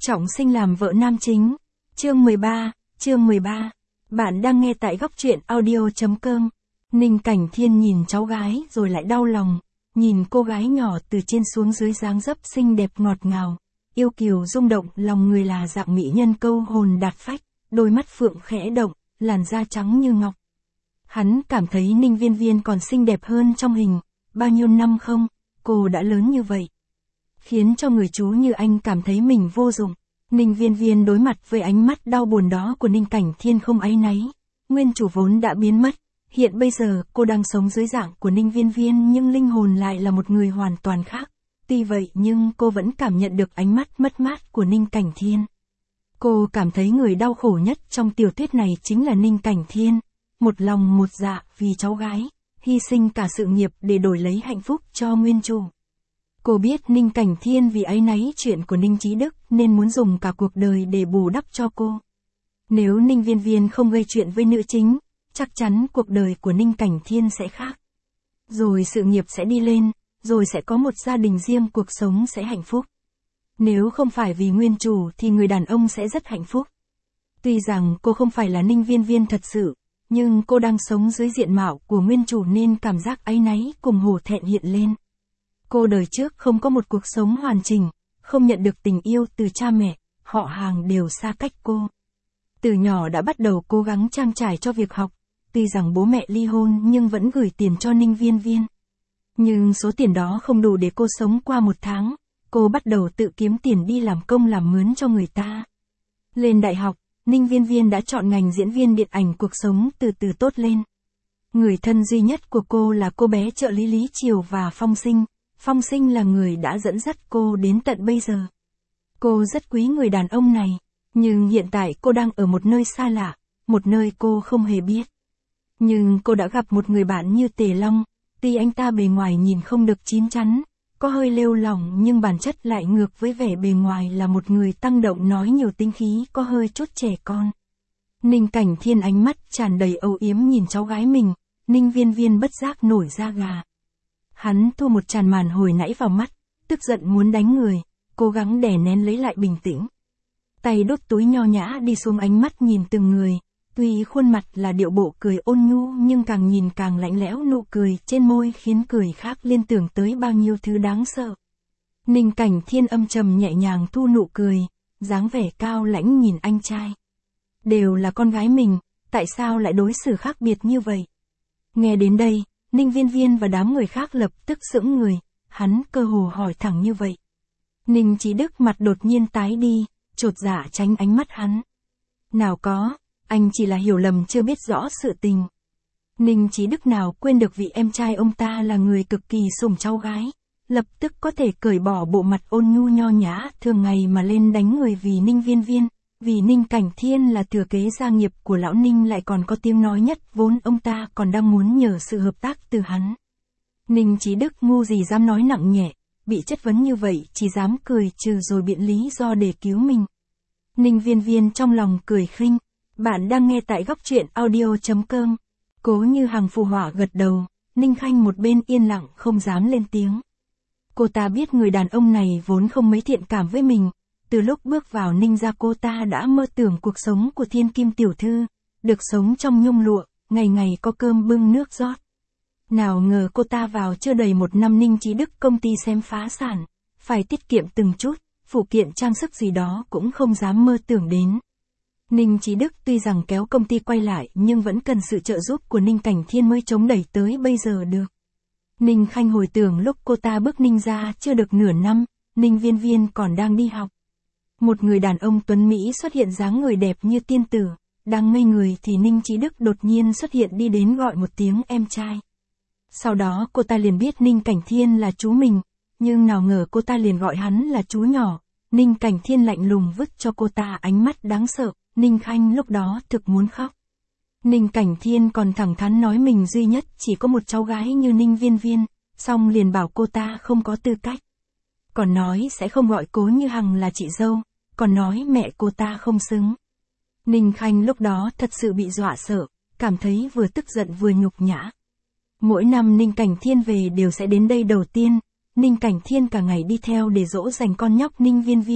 Trọng Sinh làm vợ nam chính. Chương 13. Bạn đang nghe tại góc truyện audio.com. Ninh Cảnh Thiên nhìn cháu gái rồi lại đau lòng, nhìn cô gái nhỏ từ trên xuống dưới dáng dấp xinh đẹp ngọt ngào, yêu kiều rung động lòng người là dạng mỹ nhân câu hồn đạt phách, đôi mắt phượng khẽ động, làn da trắng như ngọc. Hắn cảm thấy Ninh Viên Viên còn xinh đẹp hơn trong hình, bao nhiêu năm không, cô đã lớn như vậy. Khiến cho người chú như anh cảm thấy mình vô dụng. Ninh Viên Viên đối mặt với ánh mắt đau buồn đó của Ninh Cảnh Thiên không áy náy. Nguyên chủ vốn đã biến mất, hiện bây giờ cô đang sống dưới dạng của Ninh Viên Viên nhưng linh hồn lại là một người hoàn toàn khác. Tuy vậy nhưng cô vẫn cảm nhận được ánh mắt mất mát của Ninh Cảnh Thiên. Cô cảm thấy người đau khổ nhất trong tiểu thuyết này chính là Ninh Cảnh Thiên. Một lòng một dạ vì cháu gái, hy sinh cả sự nghiệp để đổi lấy hạnh phúc cho nguyên chủ. Cô biết Ninh Cảnh Thiên vì áy náy chuyện của Ninh Chí Đức nên muốn dùng cả cuộc đời để bù đắp cho cô. Nếu Ninh Viên Viên không gây chuyện với nữ chính, chắc chắn cuộc đời của Ninh Cảnh Thiên sẽ khác. Rồi sự nghiệp sẽ đi lên, rồi sẽ có một gia đình riêng, cuộc sống sẽ hạnh phúc. Nếu không phải vì nguyên chủ thì người đàn ông sẽ rất hạnh phúc. Tuy rằng cô không phải là Ninh Viên Viên thật sự, nhưng cô đang sống dưới diện mạo của nguyên chủ nên cảm giác áy náy cùng hổ thẹn hiện lên. Cô đời trước không có một cuộc sống hoàn chỉnh, không nhận được tình yêu từ cha mẹ, họ hàng đều xa cách cô. Từ nhỏ đã bắt đầu cố gắng trang trải cho việc học, tuy rằng bố mẹ ly hôn nhưng vẫn gửi tiền cho Ninh Viên Viên. Nhưng số tiền đó không đủ để cô sống qua một tháng, cô bắt đầu tự kiếm tiền đi làm công làm mướn cho người ta. Lên đại học, Ninh Viên Viên đã chọn ngành diễn viên điện ảnh, cuộc sống từ từ tốt lên. Người thân duy nhất của cô là cô bé trợ lý Lý Triều và Phong Sinh. Phong Sinh là người đã dẫn dắt cô đến tận bây giờ. Cô rất quý người đàn ông này, nhưng hiện tại cô đang ở một nơi xa lạ, một nơi cô không hề biết. Nhưng cô đã gặp một người bạn như Tề Long, tuy anh ta bề ngoài nhìn không được chín chắn, có hơi lêu lỏng nhưng bản chất lại ngược với vẻ bề ngoài là một người tăng động nói nhiều tính khí, có hơi chút trẻ con. Ninh Cảnh Thiên ánh mắt tràn đầy âu yếm nhìn cháu gái mình, Ninh Viên Viên bất giác nổi da gà. Hắn thu một tràn màn hồi nãy vào mắt, tức giận muốn đánh người, cố gắng đè nén lấy lại bình tĩnh. Tay đút túi nho nhã đi xuống, ánh mắt nhìn từng người, tuy khuôn mặt là điệu bộ cười ôn nhu nhưng càng nhìn càng lạnh lẽo, nụ cười trên môi khiến người khác liên tưởng tới bao nhiêu thứ đáng sợ. Ninh Cảnh Thiên âm trầm nhẹ nhàng thu nụ cười, dáng vẻ cao lãnh nhìn anh trai. Đều là con gái mình, tại sao lại đối xử khác biệt như vậy? Nghe đến đây, Ninh Viên Viên và đám người khác lập tức sững người, hắn cơ hồ hỏi thẳng như vậy. Ninh Chí Đức mặt đột nhiên tái đi, chột dạ tránh ánh mắt hắn. Nào có, anh chỉ là hiểu lầm chưa biết rõ sự tình. Ninh Chí Đức nào quên được vị em trai ông ta là người cực kỳ sủng cháu gái, lập tức có thể cởi bỏ bộ mặt ôn nhu nho nhã thường ngày mà lên đánh người vì Ninh Viên Viên. Vì Ninh Cảnh Thiên là thừa kế gia nghiệp của lão Ninh lại còn có tiếng nói nhất, vốn ông ta còn đang muốn nhờ sự hợp tác từ hắn. Ninh Chí Đức ngu gì dám nói nặng nhẹ, bị chất vấn như vậy chỉ dám cười trừ rồi biện lý do để cứu mình. Ninh Viên Viên trong lòng cười khinh. Bạn đang nghe tại góc truyện audio.com. Cố Như Hằng phụ họa gật đầu, Ninh Khanh một bên yên lặng không dám lên tiếng. Cô ta biết người đàn ông này vốn không mấy thiện cảm với mình. Từ lúc bước vào Ninh gia cô ta đã mơ tưởng cuộc sống của thiên kim tiểu thư, được sống trong nhung lụa, ngày ngày có cơm bưng nước rót. Nào ngờ cô ta vào chưa đầy một năm Ninh Chí Đức công ty xem phá sản, phải tiết kiệm từng chút, phụ kiện trang sức gì đó cũng không dám mơ tưởng đến. Ninh Chí Đức tuy rằng kéo công ty quay lại nhưng vẫn cần sự trợ giúp của Ninh Cảnh Thiên mới chống đẩy tới bây giờ được. Ninh Khanh hồi tưởng lúc cô ta bước Ninh gia chưa được nửa năm, Ninh Viên Viên còn đang đi học. Một người đàn ông tuấn Mỹ xuất hiện dáng người đẹp như tiên tử, đang ngây người thì Ninh Chí Đức đột nhiên xuất hiện đi đến gọi một tiếng em trai. Sau đó cô ta liền biết Ninh Cảnh Thiên là chú mình, nhưng nào ngờ cô ta liền gọi hắn là chú nhỏ. Ninh Cảnh Thiên lạnh lùng vứt cho cô ta ánh mắt đáng sợ, Ninh Khanh lúc đó thực muốn khóc. Ninh Cảnh Thiên còn thẳng thắn nói mình duy nhất chỉ có một cháu gái như Ninh Viên Viên, xong liền bảo cô ta không có tư cách. Còn nói sẽ không gọi Cố Như Hằng là chị dâu, còn nói mẹ cô ta không xứng. Ninh Khanh lúc đó thật sự bị dọa sợ, cảm thấy vừa tức giận vừa nhục nhã. Mỗi năm Ninh Cảnh Thiên về đều sẽ đến đây đầu tiên, Ninh Cảnh Thiên cả ngày đi theo để dỗ dành con nhóc Ninh Viên Viên,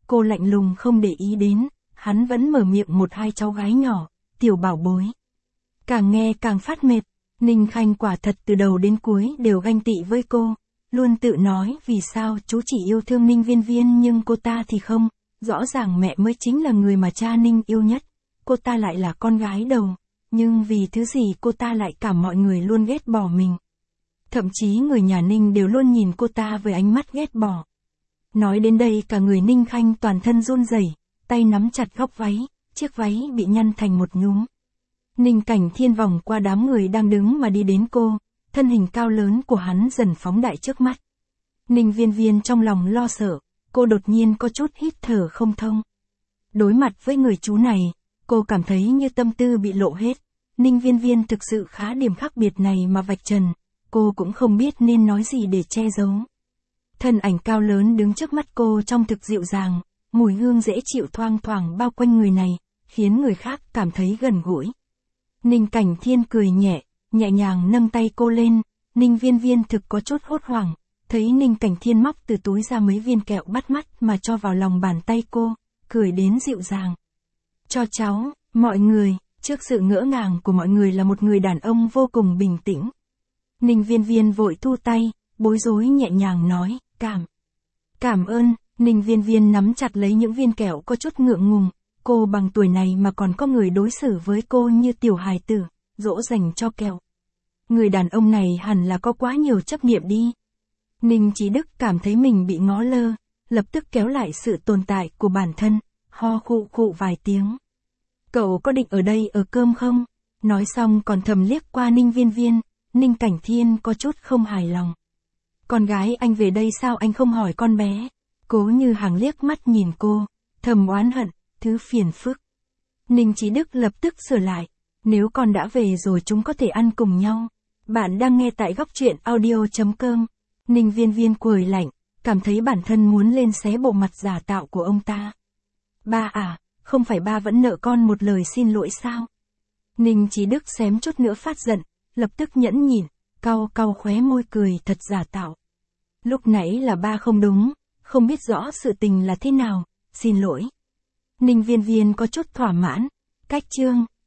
cô lạnh lùng không để ý đến, hắn vẫn mở miệng một hai cháu gái nhỏ, tiểu bảo bối. Càng nghe càng phát mệt, Ninh Khanh quả thật từ đầu đến cuối đều ganh tị với cô, luôn tự nói vì sao chú chỉ yêu thương Ninh Viên Viên nhưng cô ta thì không, rõ ràng mẹ mới chính là người mà cha Ninh yêu nhất, cô ta lại là con gái đầu, nhưng vì thứ gì cô ta lại cảm mọi người luôn ghét bỏ mình. Thậm chí người nhà Ninh đều luôn nhìn cô ta với ánh mắt ghét bỏ. Nói đến đây cả người Ninh Khanh toàn thân run rẩy, tay nắm chặt góc váy, chiếc váy bị nhăn thành một nhúm. Ninh Cảnh Thiên vòng qua đám người đang đứng mà đi đến cô, thân hình cao lớn của hắn dần phóng đại trước mắt. Ninh Viên Viên trong lòng lo sợ, cô đột nhiên có chút hít thở không thông. Đối mặt với người chú này, cô cảm thấy như tâm tư bị lộ hết. Ninh Viên Viên thực sự khá điểm khác biệt này mà vạch trần, cô cũng không biết nên nói gì để che giấu. Thân ảnh cao lớn đứng trước mắt cô trong thực dịu dàng, mùi hương dễ chịu thoang thoảng bao quanh người này, khiến người khác cảm thấy gần gũi. Ninh Cảnh Thiên cười nhẹ, nhẹ nhàng nâng tay cô lên, Ninh Viên Viên thực có chút hốt hoảng, thấy Ninh Cảnh Thiên móc từ túi ra mấy viên kẹo bắt mắt mà cho vào lòng bàn tay cô, cười đến dịu dàng. Cho cháu, mọi người, trước sự ngỡ ngàng của mọi người là một người đàn ông vô cùng bình tĩnh. Ninh Viên Viên vội thu tay, bối rối nhẹ nhàng nói, cảm ơn, Ninh Viên Viên nắm chặt lấy những viên kẹo có chút ngượng ngùng, cô bằng tuổi này mà còn có người đối xử với cô như tiểu hài tử, dỗ dành cho kẹo. Người đàn ông này hẳn là có quá nhiều chấp niệm đi. Ninh Chí Đức cảm thấy mình bị ngó lơ, lập tức kéo lại sự tồn tại của bản thân, ho khụ khụ vài tiếng. Cậu có định ở đây ở cơm không? Nói xong còn thầm liếc qua Ninh Viên Viên, Ninh Cảnh Thiên có chút không hài lòng. Con gái anh về đây sao anh không hỏi con bé? Cố Như Hàng liếc mắt nhìn cô, thầm oán hận, thứ phiền phức. Ninh Chí Đức lập tức sửa lại, nếu con đã về rồi chúng có thể ăn cùng nhau. Bạn đang nghe tại góc truyện audio.com. Ninh Viên Viên cười lạnh, cảm thấy bản thân muốn lên xé bộ mặt giả tạo của ông ta. Ba à, không phải ba vẫn nợ con một lời xin lỗi sao? Ninh Chí Đức xém chút nữa phát giận, lập tức nhẫn nhịn, cau khóe môi cười thật giả tạo. Lúc nãy là ba không đúng, không biết rõ sự tình là thế nào, xin lỗi. Ninh Viên Viên có chút thỏa mãn, cách chương.